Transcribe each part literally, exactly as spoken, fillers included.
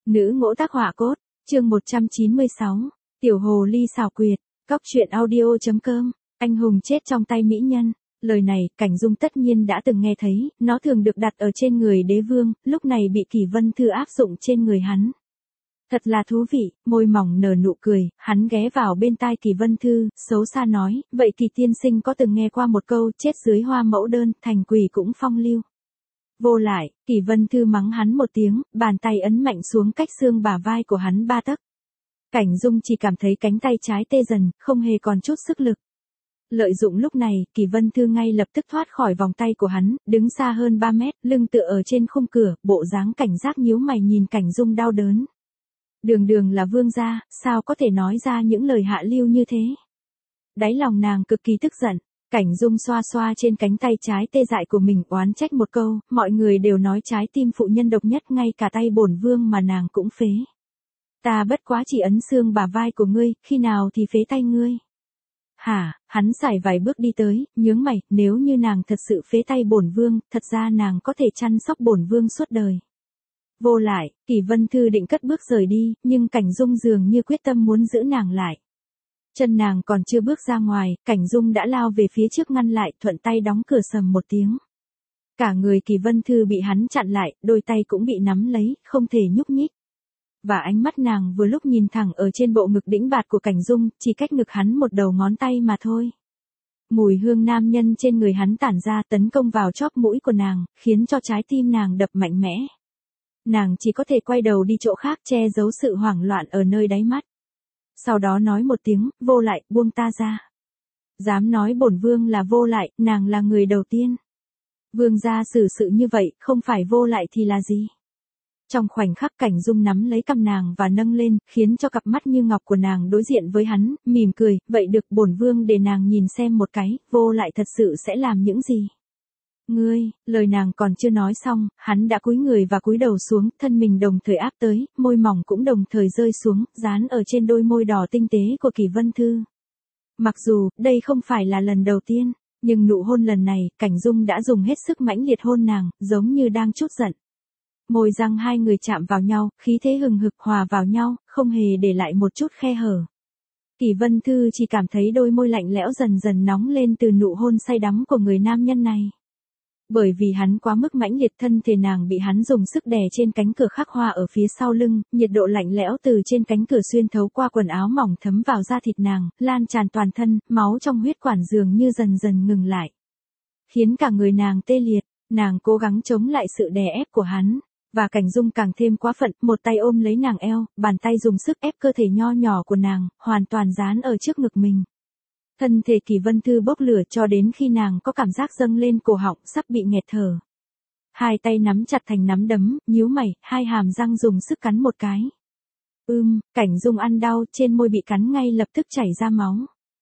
Nữ ngỗ tác họa cốt, chương một trăm chín mươi sáu, tiểu hồ ly xảo quyệt, cóc truyện audio.com, anh hùng chết trong tay mỹ nhân. Lời này, Cảnh Dung tất nhiên đã từng nghe thấy, nó thường được đặt ở trên người đế vương, lúc này bị Kỷ Vân Thư áp dụng trên người hắn. Thật là thú vị, môi mỏng nở nụ cười, hắn ghé vào bên tai Kỷ Vân Thư, xấu xa nói, vậy Kỷ tiên sinh có từng nghe qua một câu, chết dưới hoa mẫu đơn, thành quỷ cũng phong lưu. Vô lại, Kỷ Vân Thư mắng hắn một tiếng, bàn tay ấn mạnh xuống cách xương bả vai của hắn ba tấc. Cảnh Dung chỉ cảm thấy cánh tay trái tê dần, không hề còn chút sức lực. Lợi dụng lúc này, Kỷ Vân Thư ngay lập tức thoát khỏi vòng tay của hắn, đứng xa hơn ba mét, lưng tựa ở trên khung cửa, bộ dáng cảnh giác nhíu mày nhìn Cảnh Dung đau đớn. Đường đường là vương gia, sao có thể nói ra những lời hạ lưu như thế? Đáy lòng nàng cực kỳ tức giận. Cảnh Dung xoa xoa trên cánh tay trái tê dại của mình oán trách một câu, mọi người đều nói trái tim phụ nhân độc nhất, ngay cả tay bổn vương mà nàng cũng phế. Ta bất quá chỉ ấn xương bả vai của ngươi, khi nào thì phế tay ngươi. Hả, hắn sải vài bước đi tới, nhướng mày, nếu như nàng thật sự phế tay bổn vương, thật ra nàng có thể chăm sóc bổn vương suốt đời. Vô lại, Kỷ Vân Thư định cất bước rời đi, nhưng Cảnh Dung dường như quyết tâm muốn giữ nàng lại. Chân nàng còn chưa bước ra ngoài, Cảnh Dung đã lao về phía trước ngăn lại, thuận tay đóng cửa sầm một tiếng. Cả người Kỷ Vân Thư bị hắn chặn lại, đôi tay cũng bị nắm lấy, không thể nhúc nhích. Và ánh mắt nàng vừa lúc nhìn thẳng ở trên bộ ngực đĩnh bạt của Cảnh Dung, chỉ cách ngực hắn một đầu ngón tay mà thôi. Mùi hương nam nhân trên người hắn tản ra tấn công vào chóp mũi của nàng, khiến cho trái tim nàng đập mạnh mẽ. Nàng chỉ có thể quay đầu đi chỗ khác che giấu sự hoảng loạn ở nơi đáy mắt. Sau đó nói một tiếng, vô lại, buông ta ra. Dám nói bổn vương là vô lại, nàng là người đầu tiên. Vương gia xử sự như vậy, không phải vô lại thì là gì? Trong khoảnh khắc Cảnh Dung nắm lấy cằm nàng và nâng lên, khiến cho cặp mắt như ngọc của nàng đối diện với hắn, mỉm cười, vậy được bổn vương để nàng nhìn xem một cái, vô lại thật sự sẽ làm những gì? Ngươi, lời nàng còn chưa nói xong, hắn đã cúi người và cúi đầu xuống, thân mình đồng thời áp tới, môi mỏng cũng đồng thời rơi xuống, dán ở trên đôi môi đỏ tinh tế của Kỷ Vân Thư. Mặc dù, đây không phải là lần đầu tiên, nhưng nụ hôn lần này, Cảnh Dung đã dùng hết sức mãnh liệt hôn nàng, giống như đang trút giận. Môi răng hai người chạm vào nhau, khí thế hừng hực hòa vào nhau, không hề để lại một chút khe hở. Kỷ Vân Thư chỉ cảm thấy đôi môi lạnh lẽo dần dần nóng lên từ nụ hôn say đắm của người nam nhân này. Bởi vì hắn quá mức mãnh liệt, thân thể nàng bị hắn dùng sức đè trên cánh cửa khắc hoa ở phía sau lưng, nhiệt độ lạnh lẽo từ trên cánh cửa xuyên thấu qua quần áo mỏng thấm vào da thịt nàng, lan tràn toàn thân, máu trong huyết quản dường như dần dần ngừng lại. Khiến cả người nàng tê liệt, nàng cố gắng chống lại sự đè ép của hắn. Và Cảnh Dung càng thêm quá phận, một tay ôm lấy nàng eo, bàn tay dùng sức ép cơ thể nho nhỏ của nàng, hoàn toàn dán ở trước ngực mình. Thân thể Kỷ Vân Thư bốc lửa cho đến khi nàng có cảm giác dâng lên cổ họng, sắp bị nghẹt thở. Hai tay nắm chặt thành nắm đấm, nhíu mày, hai hàm răng dùng sức cắn một cái. Ưm, Cảnh Dung ăn đau, trên môi bị cắn ngay lập tức chảy ra máu.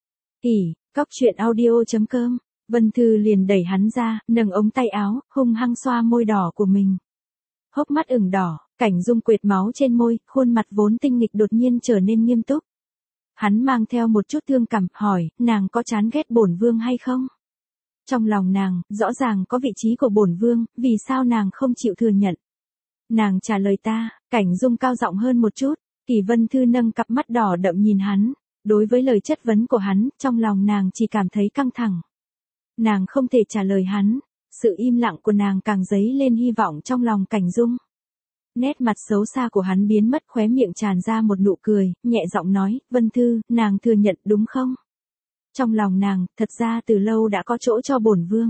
Ỉ, cóc truyện audio.com, Vân Thư liền đẩy hắn ra, nâng ống tay áo, hung hăng xoa môi đỏ của mình. Hốc mắt ửng đỏ, Cảnh Dung quệt máu trên môi, khuôn mặt vốn tinh nghịch đột nhiên trở nên nghiêm túc. Hắn mang theo một chút thương cảm, hỏi, nàng có chán ghét bổn vương hay không? Trong lòng nàng, rõ ràng có vị trí của bổn vương, vì sao nàng không chịu thừa nhận? Nàng trả lời ta, Cảnh Dung cao giọng hơn một chút, Kỷ Vân Thư nâng cặp mắt đỏ đậm nhìn hắn. Đối với lời chất vấn của hắn, trong lòng nàng chỉ cảm thấy căng thẳng. Nàng không thể trả lời hắn. Sự im lặng của nàng càng dấy lên hy vọng trong lòng Cảnh Dung. Nét mặt xấu xa của hắn biến mất, khóe miệng tràn ra một nụ cười, nhẹ giọng nói, Vân Thư, nàng thừa nhận đúng không? Trong lòng nàng, thật ra từ lâu đã có chỗ cho bổn vương.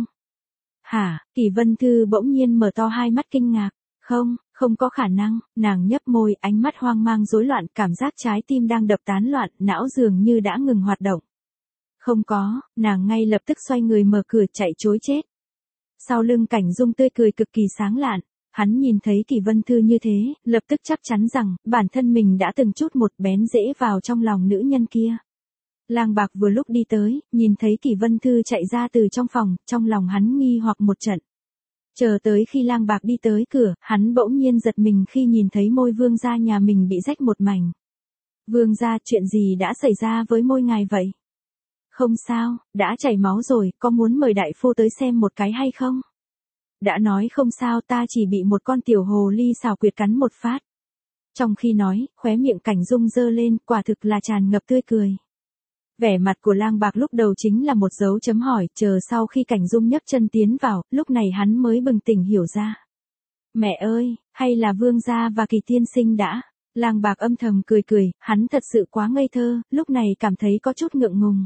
Hả, Kỷ Vân Thư bỗng nhiên mở to hai mắt kinh ngạc. Không, không có khả năng, nàng nhấp môi, ánh mắt hoang mang rối loạn, cảm giác trái tim đang đập tán loạn, não dường như đã ngừng hoạt động. Không có, nàng ngay lập tức xoay người mở cửa chạy trối chết. Sau lưng Cảnh Dung tươi cười cực kỳ sáng lạn, hắn nhìn thấy Kỷ Vân Thư như thế, lập tức chắc chắn rằng, bản thân mình đã từng chút một bén rễ vào trong lòng nữ nhân kia. Lang Bạc vừa lúc đi tới, nhìn thấy Kỷ Vân Thư chạy ra từ trong phòng, trong lòng hắn nghi hoặc một trận. Chờ tới khi Lang Bạc đi tới cửa, hắn bỗng nhiên giật mình khi nhìn thấy môi vương gia nhà mình bị rách một mảnh. Vương gia, chuyện gì đã xảy ra với môi ngài vậy? Không sao, đã chảy máu rồi, có muốn mời đại phu tới xem một cái hay không? Đã nói không sao, ta chỉ bị một con tiểu hồ ly xảo quyệt cắn một phát. Trong khi nói, khóe miệng Cảnh Dung giơ lên, quả thực là tràn ngập tươi cười. Vẻ mặt của Lang Bạc lúc đầu chính là một dấu chấm hỏi, chờ sau khi Cảnh Dung nhấc chân tiến vào, lúc này hắn mới bừng tỉnh hiểu ra. Mẹ ơi, hay là Vương gia và Kỳ tiên sinh đã? Lang Bạc âm thầm cười cười, hắn thật sự quá ngây thơ, lúc này cảm thấy có chút ngượng ngùng.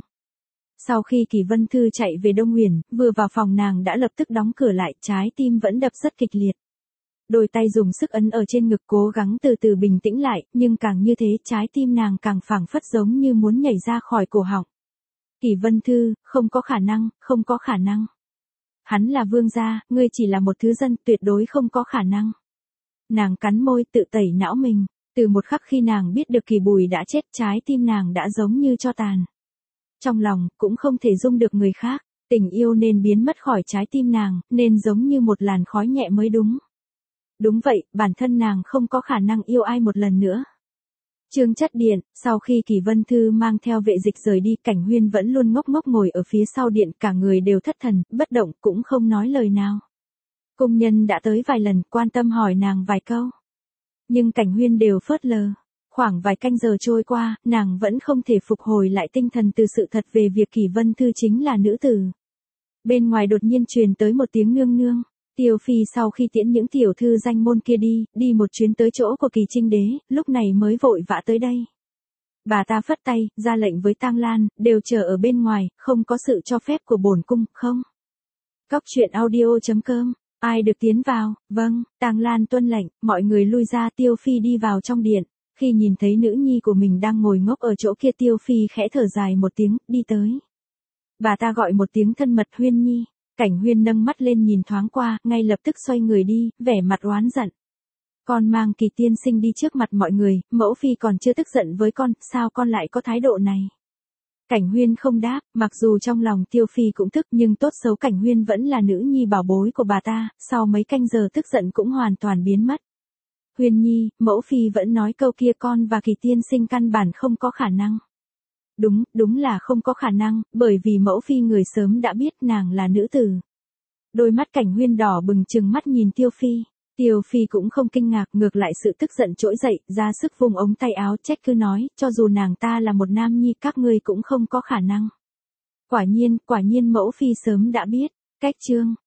Sau khi Kỳ Vân Thư chạy về Đông Huyền, vừa vào phòng nàng đã lập tức đóng cửa lại, trái tim vẫn đập rất kịch liệt. Đôi tay dùng sức ấn ở trên ngực cố gắng từ từ bình tĩnh lại, nhưng càng như thế trái tim nàng càng phảng phất giống như muốn nhảy ra khỏi cổ họng. Kỳ Vân Thư, không có khả năng, không có khả năng. Hắn là vương gia, ngươi chỉ là một thứ dân, tuyệt đối không có khả năng. Nàng cắn môi tự tẩy não mình, từ một khắc khi nàng biết được Kỳ Bùi đã chết, trái tim nàng đã giống như tro tàn. Trong lòng, cũng không thể dung được người khác, tình yêu nên biến mất khỏi trái tim nàng, nên giống như một làn khói nhẹ mới đúng. Đúng vậy, bản thân nàng không có khả năng yêu ai một lần nữa. Trương Chất Điện, sau khi Kỳ Vân Thư mang theo vệ dịch rời đi, Cảnh Huyên vẫn luôn ngốc ngốc ngồi ở phía sau điện, cả người đều thất thần, bất động, cũng không nói lời nào. Cung nhân đã tới vài lần, quan tâm hỏi nàng vài câu. Nhưng Cảnh Huyên đều phớt lờ. Khoảng vài canh giờ trôi qua, nàng vẫn không thể phục hồi lại tinh thần từ sự thật về việc Kỳ Vân Thư chính là nữ tử. Bên ngoài đột nhiên truyền tới một tiếng nương nương. Tiêu Phi sau khi tiễn những tiểu thư danh môn kia đi, đi một chuyến tới chỗ của Kỳ Trinh Đế, lúc này mới vội vã tới đây. Bà ta phất tay, ra lệnh với Tang Lan, đều chờ ở bên ngoài, không có sự cho phép của bổn cung, không. Cóc truyện audio chấm com, ai được tiến vào, vâng, Tang Lan tuân lệnh, mọi người lui ra. Tiêu Phi đi vào trong điện, khi nhìn thấy nữ nhi của mình đang ngồi ngốc ở chỗ kia, Tiêu Phi khẽ thở dài một tiếng, đi tới. Bà ta gọi một tiếng thân mật, Huyên Nhi. Cảnh Huyên nâng mắt lên nhìn thoáng qua, ngay lập tức xoay người đi, vẻ mặt oán giận. Con mang Kỳ tiên sinh đi trước mặt mọi người, mẫu phi còn chưa tức giận với con, sao con lại có thái độ này? Cảnh Huyên không đáp, mặc dù trong lòng Tiêu Phi cũng tức, nhưng tốt xấu Cảnh Huyên vẫn là nữ nhi bảo bối của bà ta, sau mấy canh giờ tức giận cũng hoàn toàn biến mất. Huyên Nhi, mẫu phi vẫn nói câu kia, con và Kỳ tiên sinh căn bản không có khả năng. Đúng, đúng là không có khả năng, bởi vì mẫu phi người sớm đã biết nàng là nữ tử. Đôi mắt Cảnh Huyên đỏ bừng trừng mắt nhìn Tiêu Phi. Tiêu Phi cũng không kinh ngạc, ngược lại sự tức giận trỗi dậy, ra sức vung ống tay áo trách cứ nói, cho dù nàng ta là một nam nhi, các ngươi cũng không có khả năng. Quả nhiên, quả nhiên mẫu phi sớm đã biết. Cách chương